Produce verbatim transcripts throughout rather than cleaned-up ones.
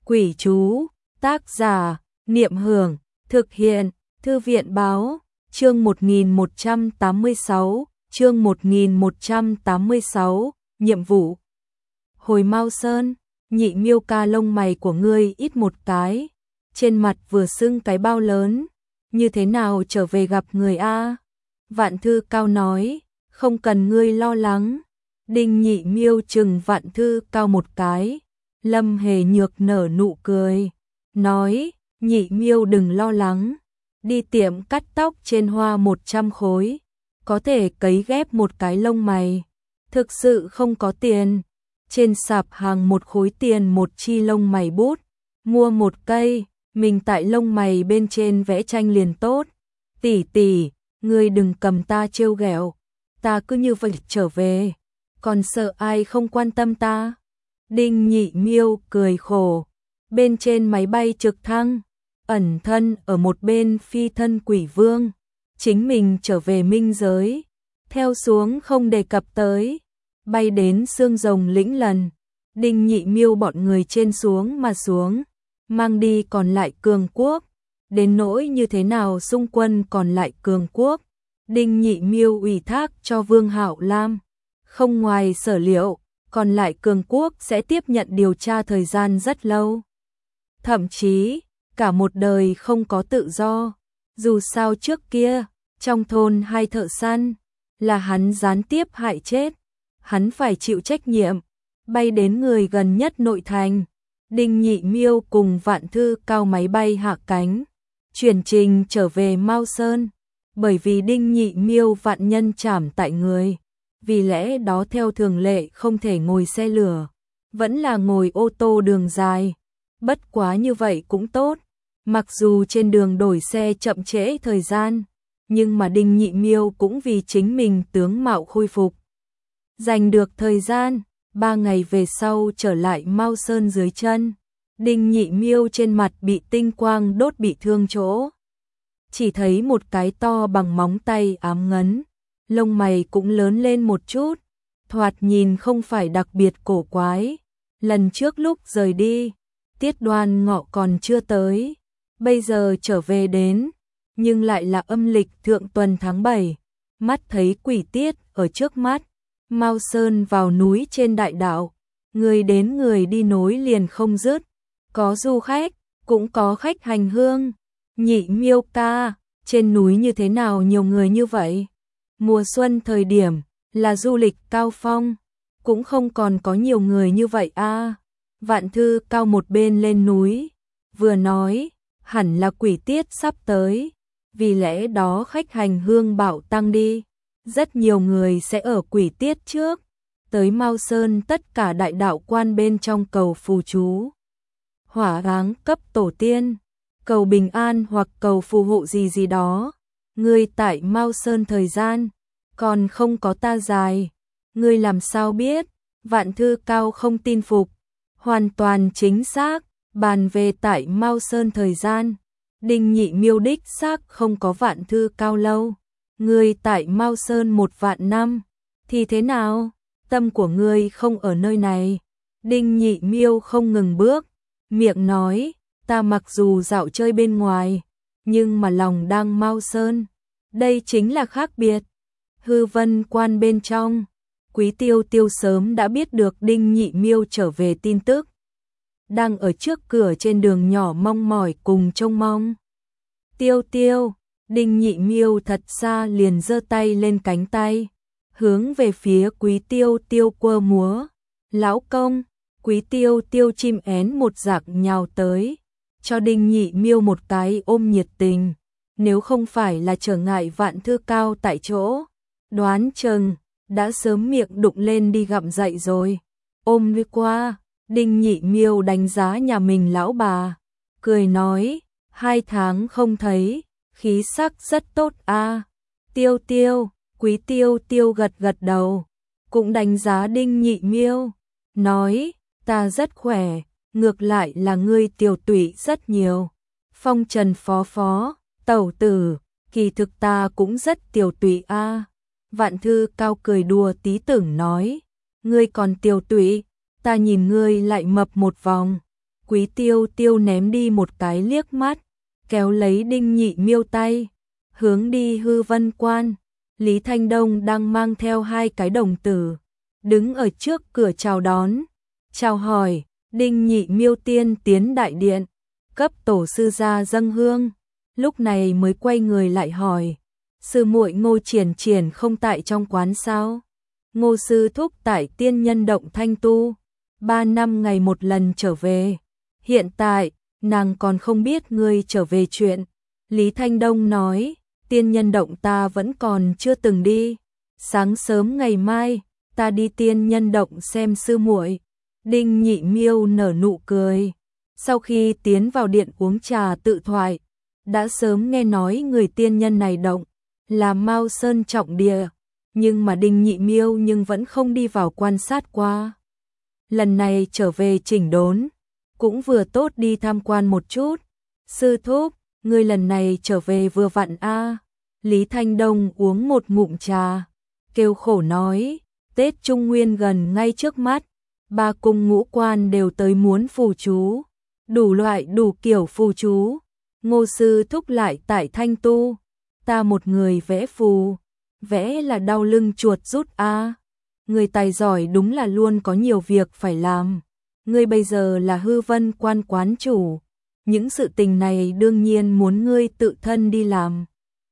Quỷ chú, tác giả, Niệm Hưởng, thực hiện, Thư viện báo, chương một nghìn một trăm tám mươi sáu, chương một nghìn một trăm tám mươi sáu, nhiệm vụ. Hồi Mao Sơn, Nhị Miêu ca lông mày của ngươi ít một cái, trên mặt vừa sưng cái bao lớn, như thế nào trở về gặp người a? Vạn Thư Cao nói, không cần ngươi lo lắng. Đinh Nhị Miêu chừng Vạn Thư Cao một cái, Lâm Hề Nhược nở nụ cười, nói, Nhị Miêu đừng lo lắng, đi tiệm cắt tóc trên Hoa một trăm khối, có thể cấy ghép một cái lông mày, thực sự không có tiền, trên sạp hàng một khối tiền một chi lông mày bút, mua một cây, mình tại lông mày bên trên vẽ tranh liền tốt. Tỷ tỷ, ngươi đừng cầm ta trêu ghẹo, ta cứ như vậy trở về, còn sợ ai không quan tâm ta. Đinh Nhị Miêu cười khổ, bên trên máy bay trực thăng, ẩn thân ở một bên phi thân quỷ vương, chính mình trở về minh giới, theo xuống không đề cập tới, bay đến xương rồng lĩnh lần, Đinh Nhị Miêu bọn người trên xuống mà xuống, mang đi còn lại cường quốc, đến nỗi như thế nào xung quân còn lại cường quốc, Đinh Nhị Miêu ủy thác cho Vương Hạo Lam, không ngoài sở liệu, còn lại cường quốc sẽ tiếp nhận điều tra thời gian rất lâu. Thậm chí, cả một đời không có tự do, dù sao trước kia, trong thôn hai thợ săn, là hắn gián tiếp hại chết, hắn phải chịu trách nhiệm, bay đến người gần nhất nội thành. Đinh Nhị Miêu cùng Vạn Thư Cao máy bay hạ cánh, chuyển trình trở về Mao Sơn, bởi vì Đinh Nhị Miêu vạn nhân trảm tại người, vì lẽ đó theo thường lệ không thể ngồi xe lửa, vẫn là ngồi ô tô đường dài, bất quá như vậy cũng tốt, mặc dù trên đường đổi xe chậm trễ thời gian, nhưng mà Đinh Nhị Miêu cũng vì chính mình tướng mạo khôi phục, giành được thời gian. Ba ngày về sau trở lại Mao Sơn dưới chân, Đinh Nhị Miêu trên mặt bị tinh quang đốt bị thương chỗ, chỉ thấy một cái to bằng móng tay ám ngấn, lông mày cũng lớn lên một chút, thoạt nhìn không phải đặc biệt cổ quái. Lần trước lúc rời đi, Tiết Đoan Ngọ còn chưa tới, bây giờ trở về đến, nhưng lại là âm lịch thượng tuần tháng bảy, mắt thấy quỷ tiết ở trước mắt. Mao Sơn vào núi trên đại đạo, người đến người đi nối liền không dứt, có du khách, cũng có khách hành hương. Nhị Miêu ca, trên núi như thế nào nhiều người như vậy? Mùa xuân thời điểm, là du lịch cao phong, cũng không còn có nhiều người như vậy a. À. Vạn Thư Cao một bên lên núi, vừa nói, hẳn là quỷ tiết sắp tới, vì lẽ đó khách hành hương bảo tăng đi. Rất nhiều người sẽ ở quỷ tiết trước, tới Mao Sơn tất cả đại đạo quan bên trong cầu phù chú, hỏa áng cấp tổ tiên, cầu bình an hoặc cầu phù hộ gì gì đó. Ngươi tại Mao Sơn thời gian, còn không có ta dài, ngươi làm sao biết? Vạn Thư Cao không tin phục, hoàn toàn chính xác, bàn về tại Mao Sơn thời gian, Đinh Nhị Miêu đích xác không có Vạn Thư Cao lâu. Ngươi tại Mao Sơn một vạn năm, thì thế nào? Tâm của ngươi không ở nơi này. Đinh Nhị Miêu không ngừng bước, miệng nói, ta mặc dù dạo chơi bên ngoài, nhưng mà lòng đang Mao Sơn. Đây chính là khác biệt. Hư Vân Quan bên trong, Quý Tiêu Tiêu sớm đã biết được Đinh Nhị Miêu trở về tin tức, đang ở trước cửa trên đường nhỏ mong mỏi cùng trông mong. Tiêu Tiêu, Đinh Nhị Miêu thật xa liền giơ tay lên cánh tay, hướng về phía Quý Tiêu Tiêu quơ múa. Lão công, Quý Tiêu Tiêu chim én một giặc nhào tới, cho Đinh Nhị Miêu một cái ôm nhiệt tình, nếu không phải là trở ngại Vạn Thư Cao tại chỗ, đoán chừng đã sớm miệng đụng lên đi gặm dậy rồi. Ôm đi qua, Đinh Nhị Miêu đánh giá nhà mình lão bà, cười nói, hai tháng không thấy, khí sắc rất tốt a. À. Tiêu Tiêu, Quý Tiêu Tiêu gật gật đầu, cũng đánh giá Đinh Nhị Miêu, nói, ta rất khỏe, ngược lại là ngươi tiểu tụy rất nhiều. Phong Trần phó phó, tẩu tử, kỳ thực ta cũng rất tiểu tụy a. À. Vạn Thư Cao cười đùa tí tưởng nói, ngươi còn tiểu tụy, ta nhìn ngươi lại mập một vòng. Quý Tiêu Tiêu ném đi một cái liếc mắt, kéo lấy Đinh Nhị Miêu tay, hướng đi Hư Vân Quan. Lý Thanh Đông đang mang theo hai cái đồng tử, đứng ở trước cửa chào đón, chào hỏi. Đinh Nhị Miêu tiên tiến đại điện, cấp tổ sư ra dâng hương, lúc này mới quay người lại hỏi, sư muội Ngô Triển Triển không tại trong quán sao? Ngô sư thúc tại Tiên Nhân Động thanh tu, ba năm ngày một lần trở về, hiện tại nàng còn không biết ngươi trở về chuyện. Lý Thanh Đông nói, Tiên Nhân Động ta vẫn còn chưa từng đi, sáng sớm ngày mai ta đi Tiên Nhân Động xem sư muội. Đinh Nhị Miêu nở nụ cười, sau khi tiến vào điện uống trà tự thoại, đã sớm nghe nói người tiên nhân này động là Mao Sơn trọng địa, nhưng mà Đinh Nhị Miêu nhưng vẫn không đi vào quan sát qua. Lần này trở về chỉnh đốn, cũng vừa tốt đi tham quan một chút. Sư thúc, ngươi lần này trở về vừa vặn a. Lý Thanh Đông uống một ngụm trà, kêu khổ nói, Tết Trung Nguyên gần ngay trước mắt, ba cung ngũ quan đều tới muốn phù chú, đủ loại đủ kiểu phù chú. Ngô sư thúc lại tại thanh tu, ta một người vẽ phù, vẽ là đau lưng chuột rút a. Người tài giỏi đúng là luôn có nhiều việc phải làm. Ngươi bây giờ là Hư Vân Quan quán chủ, những sự tình này đương nhiên muốn ngươi tự thân đi làm.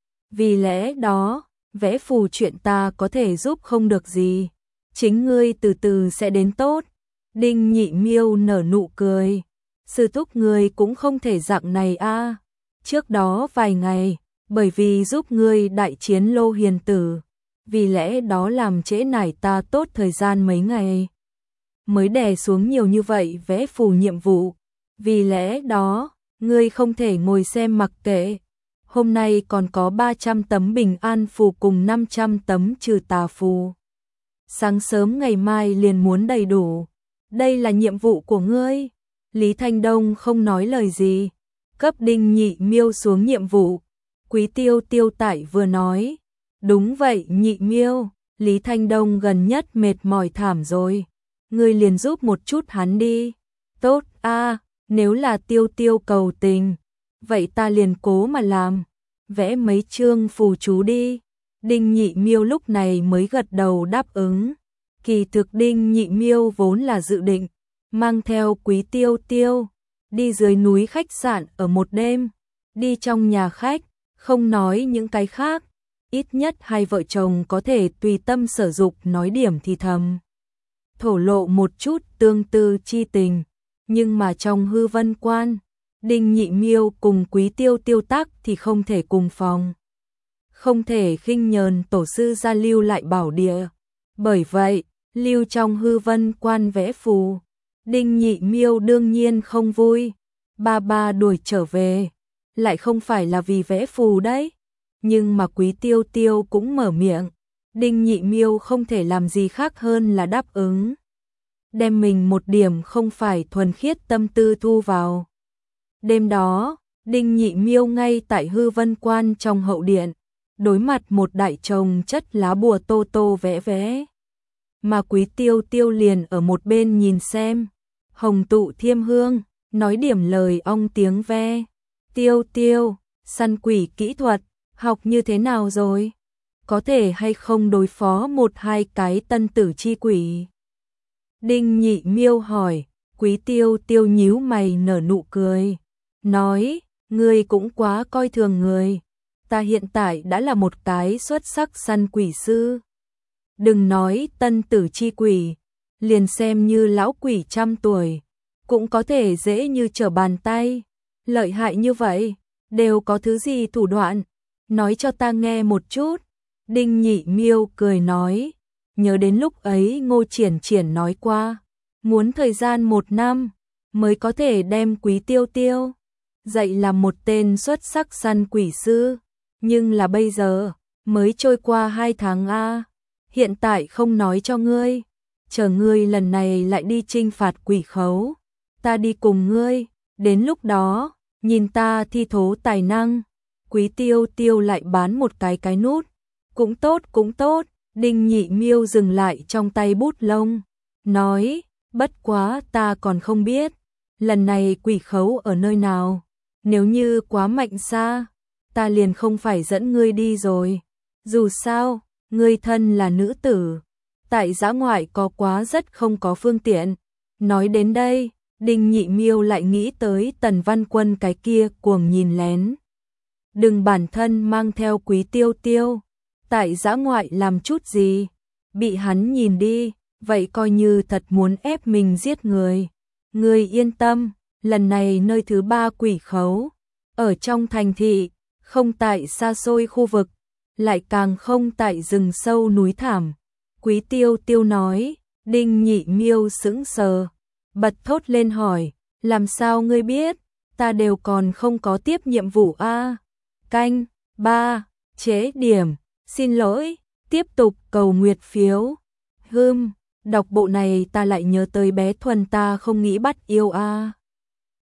Vì lẽ đó, vẽ phù chuyện ta có thể giúp không được gì, chính ngươi từ từ sẽ đến tốt. Đinh Nhị Miêu nở nụ cười, sư thúc ngươi cũng không thể dạng này a. Trước đó vài ngày, bởi vì giúp ngươi đại chiến Lô Hiền Tử, vì lẽ đó làm trễ nải ta tốt thời gian mấy ngày, mới đè xuống nhiều như vậy vẽ phù nhiệm vụ. Vì lẽ đó, ngươi không thể ngồi xem mặc kệ. Hôm nay còn có ba trăm tấm bình an phù cùng năm trăm tấm trừ tà phù. Sáng sớm ngày mai liền muốn đầy đủ. Đây là nhiệm vụ của ngươi. Lý Thanh Đông không nói lời gì, cấp Đinh Nhị Miêu xuống nhiệm vụ. Quý Tiêu Tiêu tại vừa nói, đúng vậy Nhị Miêu, Lý Thanh Đông gần nhất mệt mỏi thảm rồi, ngươi liền giúp một chút hắn đi. Tốt a, nếu là Tiêu Tiêu cầu tình, vậy ta liền cố mà làm, vẽ mấy chương phù chú đi. Đinh Nhị Miêu lúc này mới gật đầu đáp ứng. Kỳ thực Đinh Nhị Miêu vốn là dự định mang theo Quý Tiêu Tiêu đi dưới núi khách sạn ở một đêm, đi trong nhà khách, không nói những cái khác, ít nhất hai vợ chồng có thể tùy tâm sở dục nói điểm thì thầm, thổ lộ một chút tương tư chi tình. Nhưng mà trong Hư Vân Quan, Đinh Nhị Miêu cùng Quý Tiêu Tiêu tắc thì không thể cùng phòng, không thể khinh nhờn tổ sư gia lưu lại bảo địa. Bởi vậy, lưu trong Hư Vân Quan vẽ phù, Đinh Nhị Miêu đương nhiên không vui. Ba ba đuổi trở về, lại không phải là vì vẽ phù đấy. Nhưng mà Quý Tiêu Tiêu cũng mở miệng, Đinh Nhị Miêu không thể làm gì khác hơn là đáp ứng, đem mình một điểm không phải thuần khiết tâm tư thu vào. Đêm đó, Đinh Nhị Miêu ngay tại Hư Vân Quan trong hậu điện, đối mặt một đại chồng chất lá bùa tô tô vẽ vẽ. Mà Quý Tiêu Tiêu liền ở một bên nhìn xem, hồng tụ thiêm hương, nói điểm lời ong tiếng ve. Tiêu Tiêu, săn quỷ kỹ thuật, học như thế nào rồi? Có thể hay không đối phó một hai cái tân tử chi quỷ? Đinh Nhị Miêu hỏi. Quý Tiêu Tiêu nhíu mày nở nụ cười, nói, ngươi cũng quá coi thường người. Ta hiện tại đã là một cái xuất sắc săn quỷ sư. Đừng nói tân tử chi quỷ, liền xem như lão quỷ trăm tuổi, cũng có thể dễ như trở bàn tay. Lợi hại như vậy, đều có thứ gì thủ đoạn? Nói cho ta nghe một chút. Đinh Nhị Miêu cười nói, nhớ đến lúc ấy Ngô Triển Triển nói qua, muốn thời gian một năm mới có thể đem Quý Tiêu Tiêu dạy làm một tên xuất sắc săn quỷ sư. Nhưng là bây giờ, mới trôi qua hai tháng a. Hiện tại không nói cho ngươi, chờ ngươi lần này lại đi trinh phạt quỷ khấu, ta đi cùng ngươi, đến lúc đó, nhìn ta thi thố tài năng. Quý Tiêu Tiêu lại bán một cái cái nút. Cũng tốt cũng tốt. Đinh Nhị Miêu dừng lại trong tay bút lông, nói, bất quá ta còn không biết lần này quỷ khấu ở nơi nào? Nếu như quá mạnh xa, ta liền không phải dẫn ngươi đi rồi. Dù sao, ngươi thân là nữ tử, tại dã ngoại có quá rất không có phương tiện. Nói đến đây, Đinh Nhị Miêu lại nghĩ tới Tần Văn Quân cái kia cuồng nhìn lén. Đừng bản thân mang theo Quý Tiêu Tiêu, tại dã ngoại làm chút gì, bị hắn nhìn đi, vậy coi như thật muốn ép mình giết người. Ngươi yên tâm, lần này nơi thứ ba quỷ khấu, ở trong thành thị, không tại xa xôi khu vực, lại càng không tại rừng sâu núi thảm. Quý Tiêu Tiêu nói. Đinh Nhị Miêu sững sờ, bật thốt lên hỏi, làm sao ngươi biết, ta đều còn không có tiếp nhiệm vụ a. À? Canh ba chế điểm, xin lỗi, tiếp tục cầu nguyệt phiếu. Hừm, đọc bộ này ta lại nhớ tới bé Thuần ta không nghĩ bắt yêu a. À.